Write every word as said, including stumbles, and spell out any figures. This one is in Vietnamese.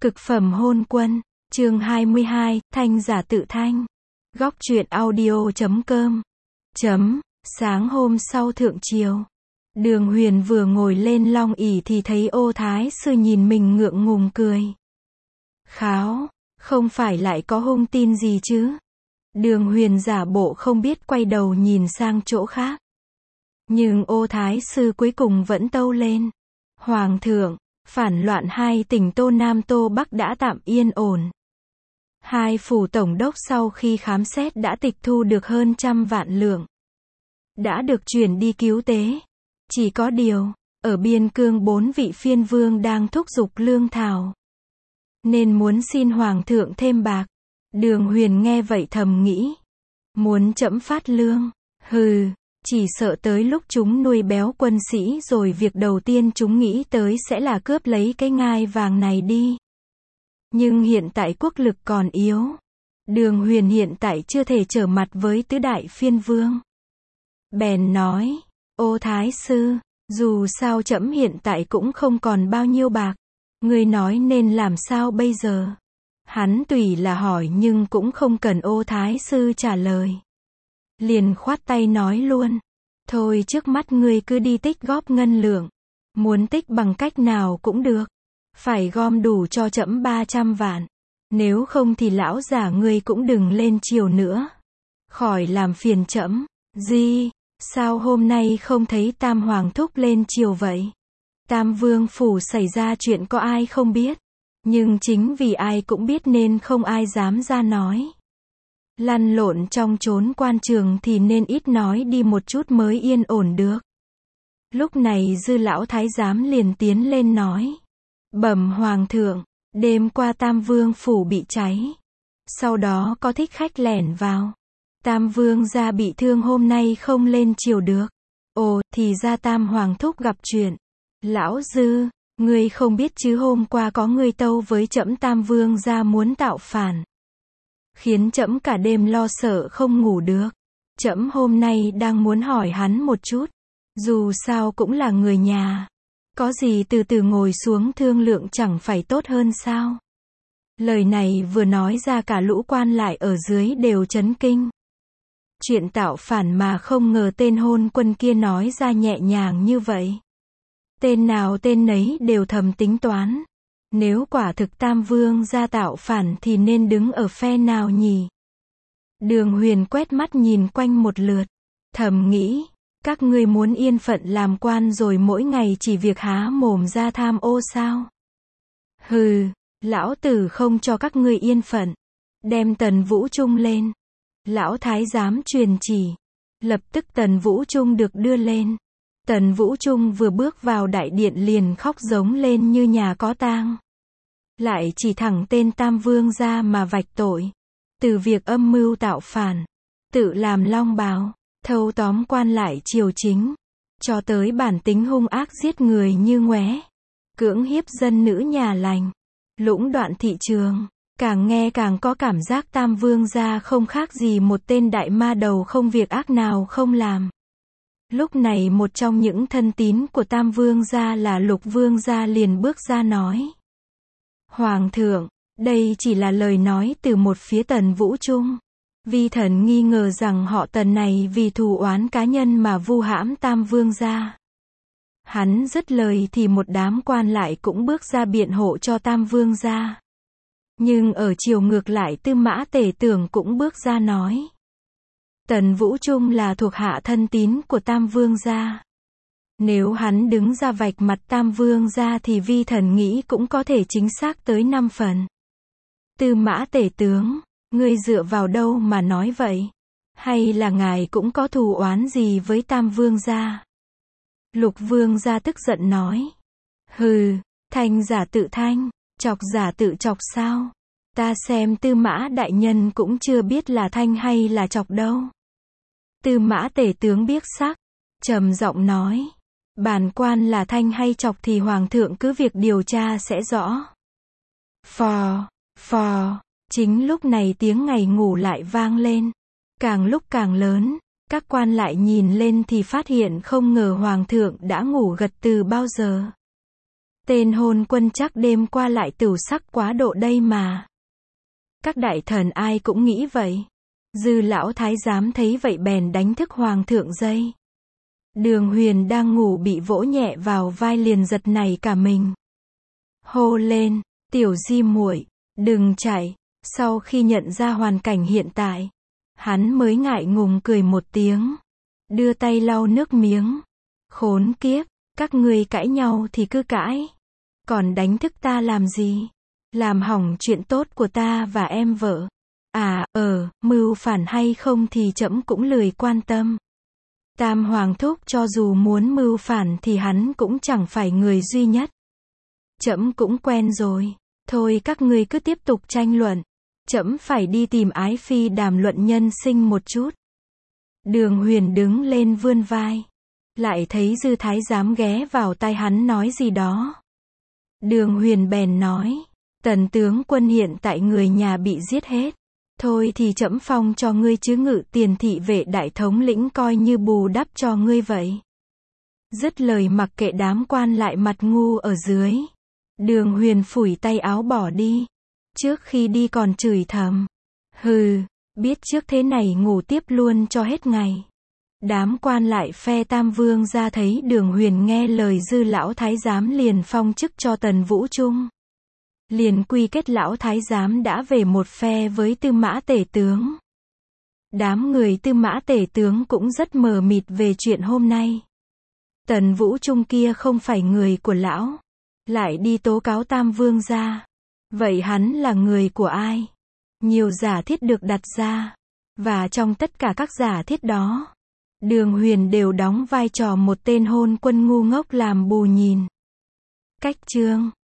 Cực phẩm hôn quân, chương hai mươi hai, thanh giả tự thanh. Góc truyện audio chấm com. Chấm, sáng hôm sau thượng triều. Đường Huyền vừa ngồi lên long ỷ thì thấy Ô Thái Sư nhìn mình ngượng ngùng cười. Kháo, không phải lại có hung tin gì chứ? Đường Huyền giả bộ không biết quay đầu nhìn sang chỗ khác. Nhưng Ô Thái Sư cuối cùng vẫn tâu lên. Hoàng thượng, phản loạn hai tỉnh Tô Nam Tô Bắc đã tạm yên ổn. Hai phủ tổng đốc sau khi khám xét đã tịch thu được hơn trăm vạn lượng. Đã được chuyển đi cứu tế. Chỉ có điều, ở biên cương bốn vị phiên vương đang thúc giục lương thảo. Nên muốn xin hoàng thượng thêm bạc. Đường Huyền nghe vậy thầm nghĩ. Muốn trẫm phát lương, hừ. Chỉ sợ tới lúc chúng nuôi béo quân sĩ rồi việc đầu tiên chúng nghĩ tới sẽ là cướp lấy cái ngai vàng này đi. Nhưng hiện tại quốc lực còn yếu. Đường Huyền hiện tại chưa thể trở mặt với tứ đại phiên vương. Bèn nói, Ô Thái Sư, dù sao trẫm hiện tại cũng không còn bao nhiêu bạc. Ngươi nói nên làm sao bây giờ? Hắn tùy là hỏi nhưng cũng không cần Ô Thái Sư trả lời. Liền khoát tay nói luôn. Thôi trước mắt ngươi cứ đi tích góp ngân lượng. Muốn tích bằng cách nào cũng được. Phải gom đủ cho trẫm ba trăm vạn. Nếu không thì lão già ngươi cũng đừng lên triều nữa. Khỏi làm phiền trẫm. Gì? Sao hôm nay không thấy Tam Hoàng thúc lên triều vậy? Tam Vương phủ xảy ra chuyện có ai không biết. Nhưng chính vì ai cũng biết nên không ai dám ra nói. Lăn lộn trong chốn quan trường thì nên ít nói đi một chút mới yên ổn được. Lúc này Dư lão thái giám liền tiến lên nói. Bẩm hoàng thượng, đêm qua Tam Vương phủ bị cháy. Sau đó có thích khách lẻn vào. Tam Vương gia bị thương hôm nay không lên triều được. Ồ, thì ra Tam Hoàng thúc gặp chuyện. Lão Dư, ngươi không biết chứ hôm qua có người tâu với trẫm Tam Vương gia muốn tạo phản. Khiến trẫm cả đêm lo sợ không ngủ được. Trẫm hôm nay đang muốn hỏi hắn một chút. Dù sao cũng là người nhà. Có gì từ từ ngồi xuống thương lượng chẳng phải tốt hơn sao? Lời này vừa nói ra cả lũ quan lại ở dưới đều chấn kinh. Chuyện tạo phản mà không ngờ tên hôn quân kia nói ra nhẹ nhàng như vậy. Tên nào tên nấy đều thầm tính toán. Nếu quả thực Tam Vương gia tạo phản thì nên đứng ở phe nào nhỉ? Đường Huyền quét mắt nhìn quanh một lượt. Thầm nghĩ, các ngươi muốn yên phận làm quan rồi mỗi ngày chỉ việc há mồm ra tham ô sao? Hừ, lão tử không cho các ngươi yên phận. Đem Tần Vũ Trung lên. Lão thái giám truyền chỉ. Lập tức Tần Vũ Trung được đưa lên. Tần Vũ Trung vừa bước vào đại điện liền khóc giống lên như nhà có tang. Lại chỉ thẳng tên Tam Vương gia mà vạch tội. Từ việc âm mưu tạo phản, tự làm long bào, thâu tóm quan lại triều chính, cho tới bản tính hung ác giết người như ngoé, cưỡng hiếp dân nữ nhà lành, lũng đoạn thị trường. Càng nghe càng có cảm giác Tam Vương gia không khác gì một tên đại ma đầu không việc ác nào không làm. Lúc này một trong những thân tín của Tam Vương gia là Lục Vương gia liền bước ra nói. Hoàng thượng, đây chỉ là lời nói từ một phía Tần Vũ Trung. Vi thần nghi ngờ rằng họ Tần này vì thù oán cá nhân mà vu hãm Tam Vương gia. Hắn dứt lời thì một đám quan lại cũng bước ra biện hộ cho Tam Vương gia. Nhưng ở chiều ngược lại Tư Mã Tể Tưởng cũng bước ra nói. Tần Vũ Trung là thuộc hạ thân tín của Tam Vương gia. Nếu hắn đứng ra vạch mặt Tam Vương gia thì vi thần nghĩ cũng có thể chính xác tới năm phần. Tư Mã Tể Tướng, ngươi dựa vào đâu mà nói vậy? Hay là ngài cũng có thù oán gì với Tam Vương gia? Lục Vương gia tức giận nói. Hừ, thanh giả tự thanh, chọc giả tự chọc sao? Ta xem Tư Mã đại nhân cũng chưa biết là thanh hay là chọc đâu. Tư Mã Tể Tướng biếc sắc, trầm giọng nói. Bản quan là thanh hay chọc thì hoàng thượng cứ việc điều tra sẽ rõ. Phò, phò, chính lúc này tiếng ngày ngủ lại vang lên. Càng lúc càng lớn, các quan lại nhìn lên thì phát hiện không ngờ hoàng thượng đã ngủ gật từ bao giờ. Tên hôn quân chắc đêm qua lại tửu sắc quá độ đây mà. Các đại thần ai cũng nghĩ vậy. Dư lão thái giám thấy vậy bèn đánh thức hoàng thượng dậy. Đường Huyền đang ngủ bị vỗ nhẹ vào vai liền giật nảy cả mình. Hô lên, tiểu di muội, đừng chạy. Sau khi nhận ra hoàn cảnh hiện tại, hắn mới ngại ngùng cười một tiếng, đưa tay lau nước miếng. Khốn kiếp, các ngươi cãi nhau thì cứ cãi, còn đánh thức ta làm gì? Làm hỏng chuyện tốt của ta và em vợ. À, ờ, mưu phản hay không thì trẫm cũng lười quan tâm. Tam hoàng thúc cho dù muốn mưu phản thì hắn cũng chẳng phải người duy nhất. Trẫm cũng quen rồi. Thôi các ngươi cứ tiếp tục tranh luận. Trẫm phải đi tìm ái phi đàm luận nhân sinh một chút. Đường Huyền đứng lên vươn vai. Lại thấy Dư thái giám ghé vào tai hắn nói gì đó. Đường Huyền bèn nói. Tần tướng quân hiện tại người nhà bị giết hết. Thôi thì trẫm phong cho ngươi chứ ngự tiền thị vệ đại thống lĩnh coi như bù đắp cho ngươi vậy. Dứt lời mặc kệ đám quan lại mặt ngu ở dưới. Đường Huyền phủi tay áo bỏ đi. Trước khi đi còn chửi thầm. Hừ, biết trước thế này ngủ tiếp luôn cho hết ngày. Đám quan lại phe Tam Vương ra thấy Đường Huyền nghe lời Dư lão thái giám liền phong chức cho Tần Vũ Trung. Liền quy kết lão thái giám đã về một phe với Tư Mã Tể tướng. Đám người Tư Mã Tể tướng cũng rất mờ mịt về chuyện hôm nay. Tần Vũ Trung kia không phải người của lão, lại đi tố cáo Tam Vương ra. Vậy hắn là người của ai? Nhiều giả thiết được đặt ra, và trong tất cả các giả thiết đó, Đường Huyền đều đóng vai trò một tên hôn quân ngu ngốc làm bù nhìn. Cách chương